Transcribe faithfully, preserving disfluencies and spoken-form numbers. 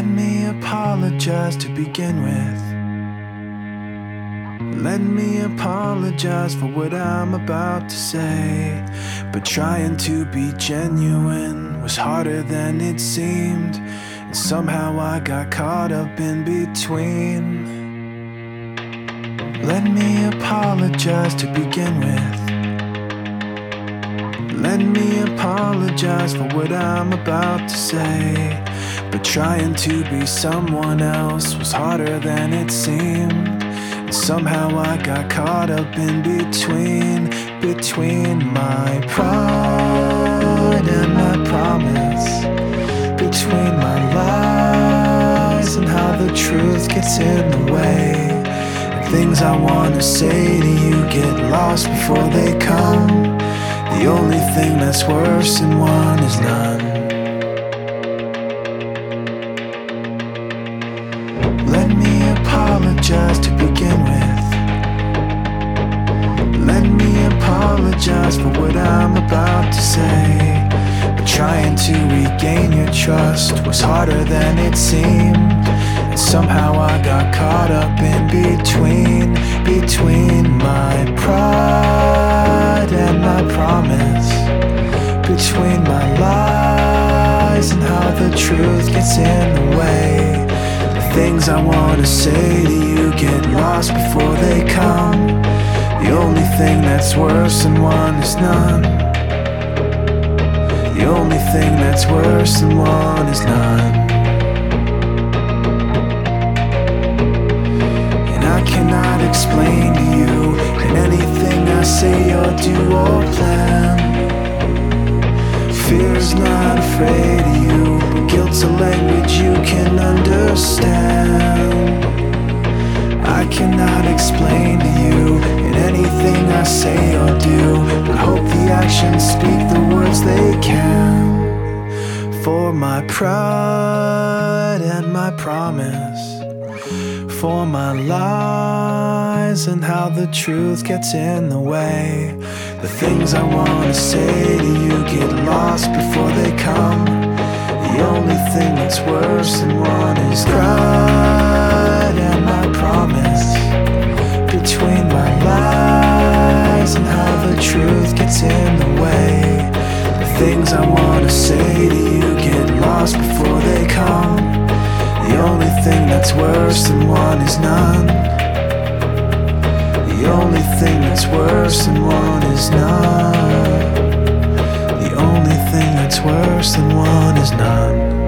Let me apologize to begin with. Let me apologize for what I'm about to say. But trying to be genuine was harder than it seemed, and somehow I got caught up in between. Let me apologize to begin with. Let me apologize for what I'm about to say. But trying to be someone else was harder than it seemed, and somehow I got caught up in between. Between my pride and my promise, between my lies and how the truth gets in the way. And things I want to say to you get lost before they come. The only thing that's worse than one is none. Let me apologize to begin with. Let me apologize for what I'm about to say. But trying to regain your trust was harder than it seemed, and somehow I got caught up in between. Between my pride and my promise, between my lies and how the truth gets in the way. The things I want to say to you get lost before they come. The only thing that's worse than one is none. The only thing that's worse than one is none. And I cannot explain to you in anything I say or do or plan. Fear's not afraid of you, but guilt's a language you can understand. I cannot explain to you in anything I say or do, but hope the actions speak the words they can. For my pride and my promise, for my lies and how the truth gets in the way. The things I want to say to you get lost before they come. The only thing that's worse than one is pride and my promise, between my lies and how the truth gets in the way. The things I want to say to you get lost before they come. The only thing that's worse than one is none. The only thing that's worse than one is none. The only thing that's worse than one is none.